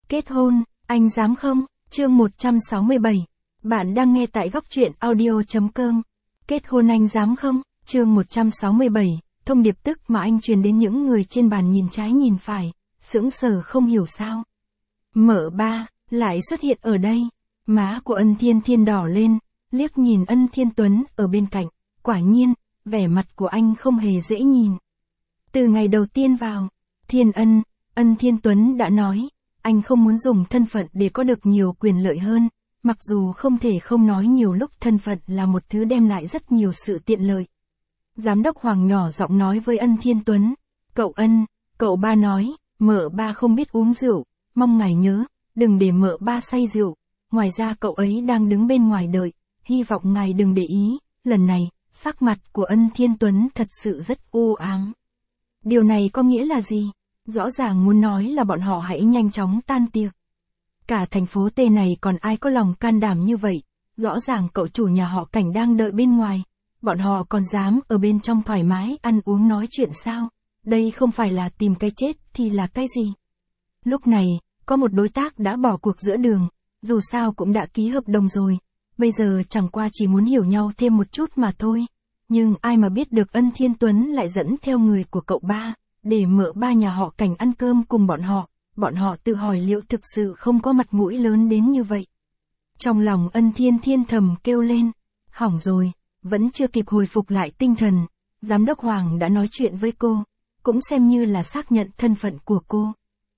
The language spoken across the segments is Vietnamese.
Kết hôn, anh dám không? Chương 167. Bạn đang nghe tại góc truyện audio.com. Kết hôn anh dám không? Chương 167. Thông điệp tức mà anh truyền đến những người trên bàn nhìn trái nhìn phải, sững sờ không hiểu sao. Mợ ba, lại xuất hiện ở đây. Má của Ân Thiên Thiên đỏ lên, liếc nhìn Ân Thiên Tuấn ở bên cạnh. Quả nhiên, vẻ mặt của anh không hề dễ nhìn. Từ ngày đầu tiên vào, Ân Thiên Tuấn đã nói, anh không muốn dùng thân phận để có được nhiều quyền lợi hơn, mặc dù không thể không nói nhiều lúc thân phận là một thứ đem lại rất nhiều sự tiện lợi. Giám đốc Hoàng nhỏ giọng nói với Ân Thiên Tuấn, cậu ba nói, mợ ba không biết uống rượu, mong ngài nhớ, đừng để mợ ba say rượu, ngoài ra cậu ấy đang đứng bên ngoài đợi, hy vọng ngài đừng để ý. Lần này, sắc mặt của Ân Thiên Tuấn thật sự rất u ám. Điều này có nghĩa là gì? Rõ ràng muốn nói là bọn họ hãy nhanh chóng tan tiệc. Cả thành phố T này còn ai có lòng can đảm như vậy, rõ ràng cậu chủ nhà họ Cảnh đang đợi bên ngoài, bọn họ còn dám ở bên trong thoải mái ăn uống nói chuyện sao? Đây không phải là tìm cái chết thì là cái gì? Lúc này, có một đối tác đã bỏ cuộc giữa đường, dù sao cũng đã ký hợp đồng rồi, bây giờ chẳng qua chỉ muốn hiểu nhau thêm một chút mà thôi. Nhưng ai mà biết được Ân Thiên Tuấn lại dẫn theo người của cậu ba, để mợ ba nhà họ Cảnh ăn cơm cùng bọn họ tự hỏi liệu thực sự không có mặt mũi lớn đến như vậy. Trong lòng Ân Thiên Thiên thầm kêu lên, hỏng rồi, vẫn chưa kịp hồi phục lại tinh thần, giám đốc Hoàng đã nói chuyện với cô, cũng xem như là xác nhận thân phận của cô.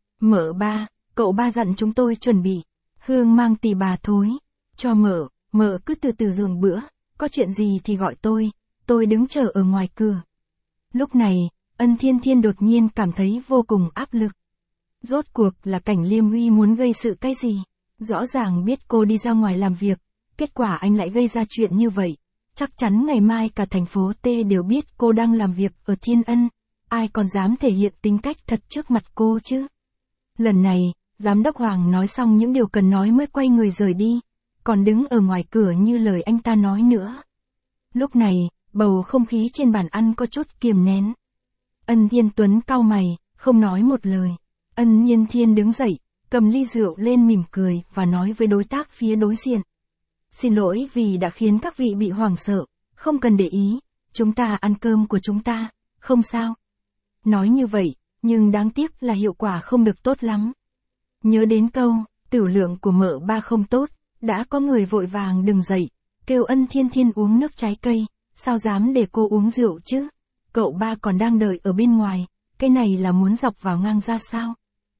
Mợ ba, cậu ba dặn chúng tôi chuẩn bị, hương mang tỳ bà thối, cho mợ cứ từ từ giường bữa, có chuyện gì thì gọi tôi đứng chờ ở ngoài cửa. Lúc này, Ân Thiên Thiên đột nhiên cảm thấy vô cùng áp lực. Rốt cuộc là Cảnh Liêm Huy muốn gây sự cái gì? Rõ ràng biết cô đi ra ngoài làm việc, kết quả anh lại gây ra chuyện như vậy. Chắc chắn ngày mai cả thành phố T đều biết cô đang làm việc ở Thiên Ân, ai còn dám thể hiện tính cách thật trước mặt cô chứ? Lần này, giám đốc Hoàng nói xong những điều cần nói mới quay người rời đi, còn đứng ở ngoài cửa như lời anh ta nói nữa. Lúc này, bầu không khí trên bàn ăn có chút kiềm nén. Ân Thiên Tuấn cau mày, không nói một lời. Ân Nhiên Thiên đứng dậy, cầm ly rượu lên mỉm cười và nói với đối tác phía đối diện. Xin lỗi vì đã khiến các vị bị hoảng sợ, không cần để ý, chúng ta ăn cơm của chúng ta, không sao. Nói như vậy, nhưng đáng tiếc là hiệu quả không được tốt lắm. Nhớ đến câu, tửu lượng của mợ ba không tốt, đã có người vội vàng đứng dậy, kêu Ân Thiên Thiên uống nước trái cây, sao dám để cô uống rượu chứ? Cậu ba còn đang đợi ở bên ngoài, cái này là muốn dọc vào ngang ra sao?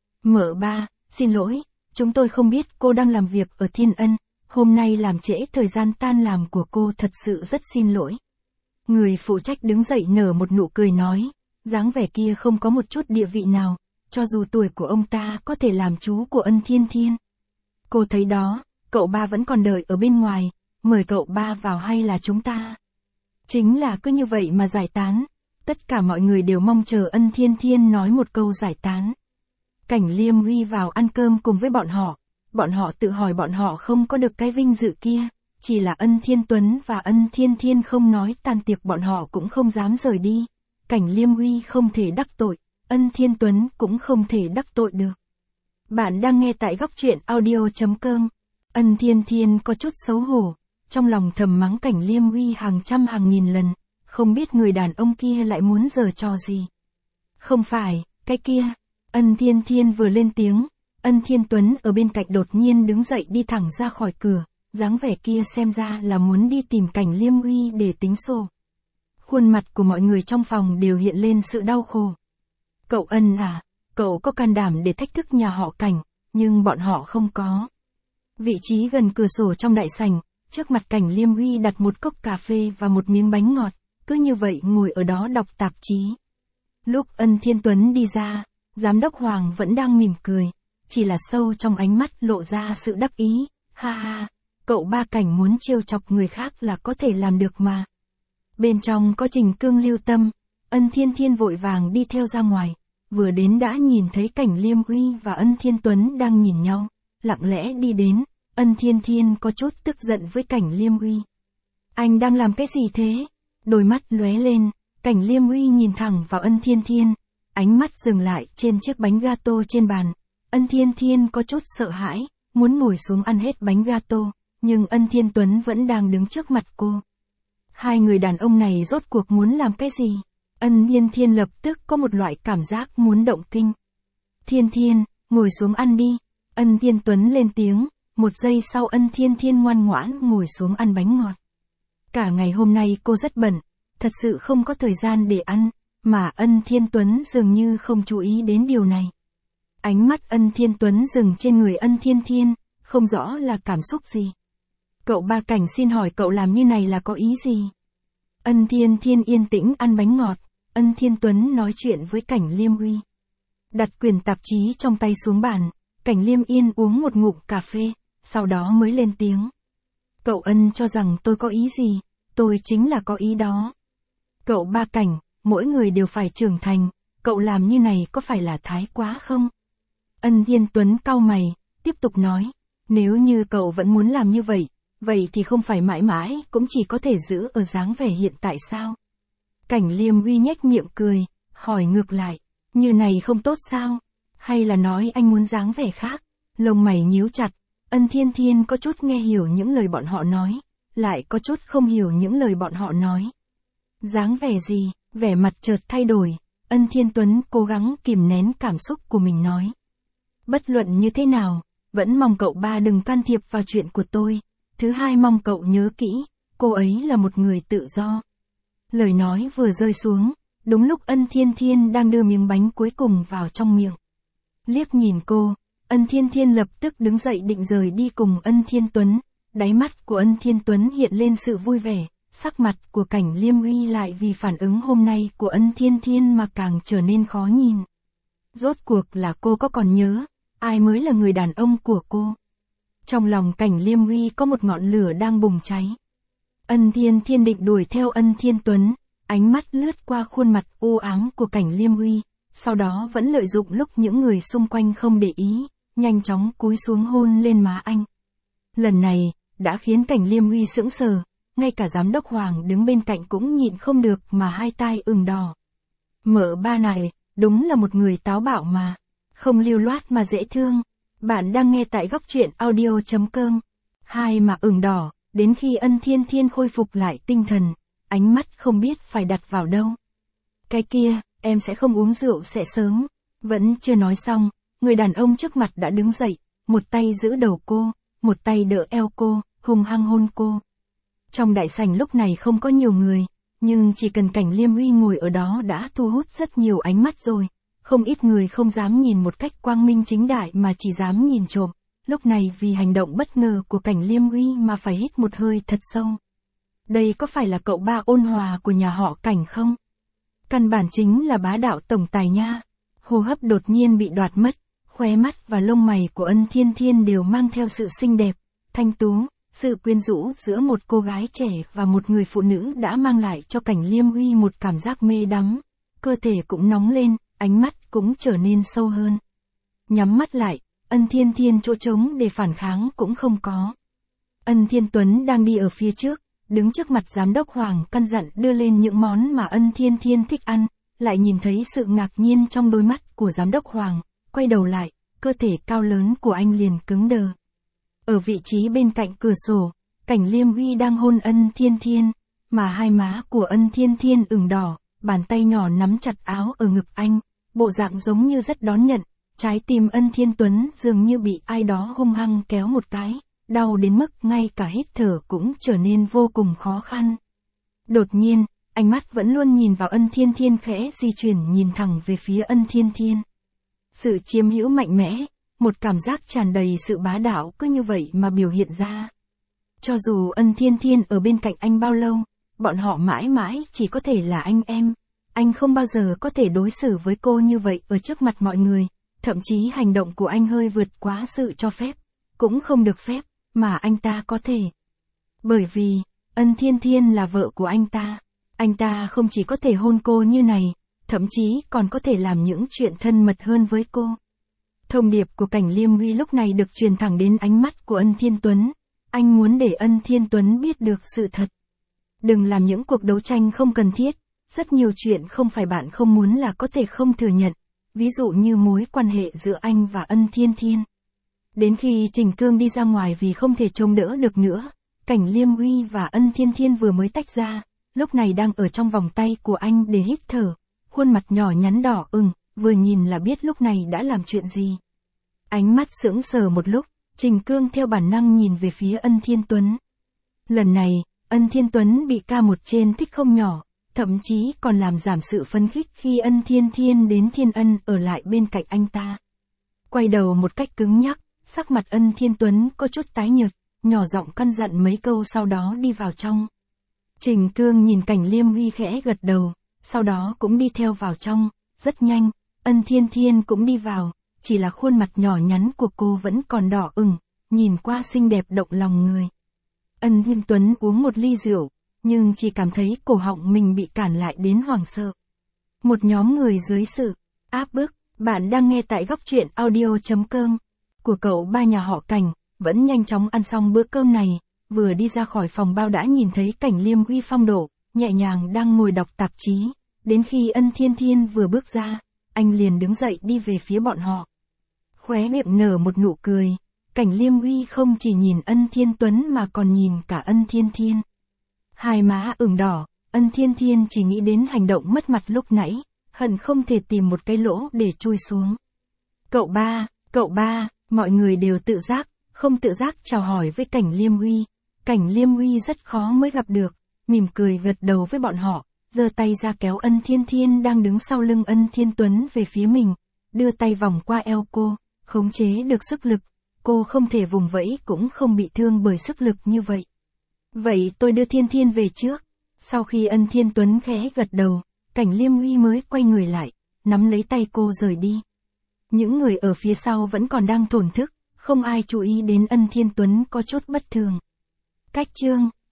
Mợ ba, xin lỗi, chúng tôi không biết cô đang làm việc ở Thiên Ân, hôm nay làm trễ thời gian tan làm của cô, thật sự rất xin lỗi. Người phụ trách đứng dậy nở một nụ cười nói, dáng vẻ kia không có một chút địa vị nào, cho dù tuổi của ông ta có thể làm chú của Ân Thiên Thiên. Cô thấy đó, cậu ba vẫn còn đợi ở bên ngoài, mời cậu ba vào hay là chúng ta? Chính là cứ như vậy mà giải tán. Tất cả mọi người đều mong chờ Ân Thiên Thiên nói một câu giải tán. Cảnh Liêm Huy vào ăn cơm cùng với bọn họ tự hỏi bọn họ không có được cái vinh dự kia, chỉ là Ân Thiên Tuấn và Ân Thiên Thiên không nói tan tiệc bọn họ cũng không dám rời đi. Cảnh Liêm Huy không thể đắc tội, Ân Thiên Tuấn cũng không thể đắc tội được. Bạn đang nghe tại góc truyện audio.com. Ân Thiên Thiên có chút xấu hổ, trong lòng thầm mắng Cảnh Liêm Huy hàng trăm hàng nghìn lần. Không biết người đàn ông kia lại muốn giở trò gì. Không phải, cái kia. Ân Thiên Thiên vừa lên tiếng, Ân Thiên Tuấn ở bên cạnh đột nhiên đứng dậy đi thẳng ra khỏi cửa, dáng vẻ kia xem ra là muốn đi tìm Cảnh Liêm Huy để tính sổ. Khuôn mặt của mọi người trong phòng đều hiện lên sự đau khổ. Cậu Ân à, cậu có can đảm để thách thức nhà họ Cảnh, nhưng bọn họ không có. Vị trí gần cửa sổ trong đại sảnh, trước mặt Cảnh Liêm Huy đặt một cốc cà phê và một miếng bánh ngọt. Cứ như vậy ngồi ở đó đọc tạp chí. Lúc Ân Thiên Tuấn đi ra, giám đốc Hoàng vẫn đang mỉm cười, chỉ là sâu trong ánh mắt lộ ra sự đắc ý, ha ha, cậu ba Cảnh muốn trêu chọc người khác là có thể làm được mà. Bên trong có Trình Cương Lưu Tâm, Ân Thiên Thiên vội vàng đi theo ra ngoài, vừa đến đã nhìn thấy Cảnh Liêm Huy và Ân Thiên Tuấn đang nhìn nhau, lặng lẽ đi đến, Ân Thiên Thiên có chút tức giận với Cảnh Liêm Huy. Anh đang làm cái gì thế? Đôi mắt lóe lên, Cảnh Liêm Huy nhìn thẳng vào Ân Thiên Thiên, ánh mắt dừng lại trên chiếc bánh gato trên bàn, Ân Thiên Thiên có chút sợ hãi, muốn ngồi xuống ăn hết bánh gato, nhưng Ân Thiên Tuấn vẫn đang đứng trước mặt cô. Hai người đàn ông này rốt cuộc muốn làm cái gì? Ân Thiên Thiên lập tức có một loại cảm giác muốn động kinh. Thiên Thiên, ngồi xuống ăn đi. Ân Thiên Tuấn lên tiếng, một giây sau Ân Thiên Thiên ngoan ngoãn ngồi xuống ăn bánh ngọt. Cả ngày hôm nay cô rất bận, thật sự không có thời gian để ăn, mà Ân Thiên Tuấn dường như không chú ý đến điều này. Ánh mắt Ân Thiên Tuấn dừng trên người Ân Thiên Thiên, không rõ là cảm xúc gì. Cậu Ba Cảnh xin hỏi cậu làm như này là có ý gì? Ân Thiên Thiên yên tĩnh ăn bánh ngọt, Ân Thiên Tuấn nói chuyện với Cảnh Liêm Uy. Đặt quyển tạp chí trong tay xuống bàn, Cảnh Liêm Yên uống một ngụm cà phê, sau đó mới lên tiếng. Cậu Ân cho rằng tôi có ý gì, tôi chính là có ý đó. Cậu Ba Cảnh, mỗi người đều phải trưởng thành, cậu làm như này có phải là thái quá không? Ân Thiên Tuấn cau mày, tiếp tục nói, nếu như cậu vẫn muốn làm như vậy, vậy thì không phải mãi mãi cũng chỉ có thể giữ ở dáng vẻ hiện tại sao? Cảnh Liêm Uy nhếch miệng cười, hỏi ngược lại, như này không tốt sao? Hay là nói anh muốn dáng vẻ khác? Lông mày nhíu chặt, Ân Thiên Thiên có chút nghe hiểu những lời bọn họ nói, lại có chút không hiểu những lời bọn họ nói. Dáng vẻ gì? Vẻ mặt chợt thay đổi, Ân Thiên Tuấn cố gắng kìm nén cảm xúc của mình nói. Bất luận như thế nào, vẫn mong cậu Ba đừng can thiệp vào chuyện của tôi. Thứ hai mong cậu nhớ kỹ, cô ấy là một người tự do. Lời nói vừa rơi xuống, đúng lúc Ân Thiên Thiên đang đưa miếng bánh cuối cùng vào trong miệng. Liếc nhìn cô, Ân Thiên Thiên lập tức đứng dậy định rời đi cùng Ân Thiên Tuấn. Đáy mắt của Ân Thiên Tuấn hiện lên sự vui vẻ, sắc mặt của Cảnh Liêm Uy lại vì phản ứng hôm nay của Ân Thiên Thiên mà càng trở nên khó nhìn. Rốt cuộc là cô có còn nhớ, ai mới là người đàn ông của cô? Trong lòng Cảnh Liêm Uy có một ngọn lửa đang bùng cháy. Ân Thiên Thiên định đuổi theo Ân Thiên Tuấn, ánh mắt lướt qua khuôn mặt u ám của Cảnh Liêm Uy, sau đó vẫn lợi dụng lúc những người xung quanh không để ý, nhanh chóng cúi xuống hôn lên má anh. Lần này, đã khiến Cảnh Liêm Uy sững sờ, ngay cả giám đốc Hoàng đứng bên cạnh cũng nhịn không được mà hai tai ửng đỏ. Mợ Ba này, đúng là một người táo bạo mà, không lưu loát mà dễ thương. Bạn đang nghe tại góc truyện audio.com. Hai mà ửng đỏ, đến khi Ân Thiên Thiên khôi phục lại tinh thần, ánh mắt không biết phải đặt vào đâu. Cái kia, em sẽ không uống rượu sẽ sớm. Vẫn chưa nói xong, người đàn ông trước mặt đã đứng dậy, một tay giữ đầu cô, một tay đỡ eo cô, hung hăng hôn cô. Trong đại sảnh lúc này không có nhiều người, nhưng chỉ cần Cảnh Liêm Uy ngồi ở đó đã thu hút rất nhiều ánh mắt rồi. Không ít người không dám nhìn một cách quang minh chính đại mà chỉ dám nhìn trộm, lúc này vì hành động bất ngờ của Cảnh Liêm Uy mà phải hít một hơi thật sâu. Đây có phải là cậu Ba ôn hòa của nhà họ Cảnh không? Căn bản chính là bá đạo tổng tài nha. Hô hấp đột nhiên bị đoạt mất, khóe mắt và lông mày của Ân Thiên Thiên đều mang theo sự xinh đẹp, thanh tú, sự quyến rũ giữa một cô gái trẻ và một người phụ nữ đã mang lại cho Cảnh Liêm Uy một cảm giác mê đắm. Cơ thể cũng nóng lên, ánh mắt cũng trở nên sâu hơn. Nhắm mắt lại, Ân Thiên Thiên chỗ trống để phản kháng cũng không có. Ân Thiên Tuấn đang đi ở phía trước, đứng trước mặt giám đốc Hoàng căn dặn đưa lên những món mà Ân Thiên Thiên thích ăn, lại nhìn thấy sự ngạc nhiên trong đôi mắt của giám đốc Hoàng, quay đầu lại, cơ thể cao lớn của anh liền cứng đờ. Ở vị trí bên cạnh cửa sổ, Cảnh Liêm Uy đang hôn Ân Thiên Thiên, mà hai má của Ân Thiên Thiên ửng đỏ, bàn tay nhỏ nắm chặt áo ở ngực anh, bộ dạng giống như rất đón nhận, trái tim Ân Thiên Tuấn dường như bị ai đó hung hăng kéo một cái, đau đến mức ngay cả hít thở cũng trở nên vô cùng khó khăn. Đột nhiên, ánh mắt vẫn luôn nhìn vào Ân Thiên Thiên khẽ di chuyển nhìn thẳng về phía Ân Thiên Thiên. Sự chiếm hữu mạnh mẽ, một cảm giác tràn đầy sự bá đạo cứ như vậy mà biểu hiện ra. Cho dù Ân Thiên Thiên ở bên cạnh anh bao lâu, bọn họ mãi mãi chỉ có thể là anh em. Anh không bao giờ có thể đối xử với cô như vậy ở trước mặt mọi người, thậm chí hành động của anh hơi vượt quá sự cho phép, cũng không được phép, mà anh ta có thể. Bởi vì, Ân Thiên Thiên là vợ của anh ta không chỉ có thể hôn cô như này, thậm chí còn có thể làm những chuyện thân mật hơn với cô. Thông điệp của Cảnh Liêm Uy lúc này được truyền thẳng đến ánh mắt của Ân Thiên Tuấn, anh muốn để Ân Thiên Tuấn biết được sự thật. Đừng làm những cuộc đấu tranh không cần thiết, rất nhiều chuyện không phải bạn không muốn là có thể không thừa nhận. ví dụ như mối quan hệ giữa anh và Ân Thiên Thiên. Đến khi Trình Cương đi ra ngoài vì không thể trông đỡ được nữa, Cảnh Liêm Uy và Ân Thiên Thiên vừa mới tách ra, lúc này đang ở trong vòng tay của anh để hít thở, khuôn mặt nhỏ nhắn đỏ ửng, vừa nhìn là biết lúc này đã làm chuyện gì. Ánh mắt sững sờ một lúc, Trình Cương theo bản năng nhìn về phía Ân Thiên Tuấn. Lần này, Ân Thiên Tuấn bị ca một trên thích không nhỏ, thậm chí còn làm giảm sự phấn khích khi Ân Thiên Thiên đến Thiên Ân ở lại bên cạnh anh ta. Quay đầu một cách cứng nhắc, sắc mặt Ân Thiên Tuấn có chút tái nhợt, nhỏ giọng căn dặn mấy câu sau đó đi vào trong. Trình Cương nhìn Cảnh Liêm Uy khẽ gật đầu, sau đó cũng đi theo vào trong, rất nhanh, Ân Thiên Thiên cũng đi vào, chỉ là khuôn mặt nhỏ nhắn của cô vẫn còn đỏ ửng, nhìn qua xinh đẹp động lòng người. Ân Thiên Tuấn uống một ly rượu, nhưng chỉ cảm thấy cổ họng mình bị cản lại đến hoảng sợ. Một nhóm người dưới sự áp bức, bạn đang nghe tại góc truyện audio.com của cậu ba nhà họ Cảnh, vẫn nhanh chóng ăn xong bữa cơm này, vừa đi ra khỏi phòng bao đã nhìn thấy Cảnh Liêm Uy phong độ, nhẹ nhàng đang ngồi đọc tạp chí, đến khi Ân Thiên Thiên vừa bước ra, anh liền đứng dậy đi về phía bọn họ. Khóe miệng nở một nụ cười, Cảnh Liêm Uy không chỉ nhìn Ân Thiên Tuấn mà còn nhìn cả Ân Thiên Thiên. Hai má ửng đỏ, Ân Thiên Thiên chỉ nghĩ đến hành động mất mặt lúc nãy, hận không thể tìm một cái lỗ để chui xuống. Cậu ba, mọi người đều tự giác, không tự giác chào hỏi với Cảnh Liêm Uy. Cảnh Liêm Uy rất khó mới gặp được, mỉm cười gật đầu với bọn họ, giơ tay ra kéo Ân Thiên Thiên đang đứng sau lưng Ân Thiên Tuấn về phía mình, đưa tay vòng qua eo cô, khống chế được sức lực, cô không thể vùng vẫy cũng không bị thương bởi sức lực như vậy. Vậy tôi đưa Thiên Thiên về trước. Sau khi Ân Thiên Tuấn khẽ gật đầu, Cảnh Liêm Uy mới quay người lại, nắm lấy tay cô rời đi. Những người ở phía sau vẫn còn đang thổn thức, không ai chú ý đến Ân Thiên Tuấn có chút bất thường. Cách chương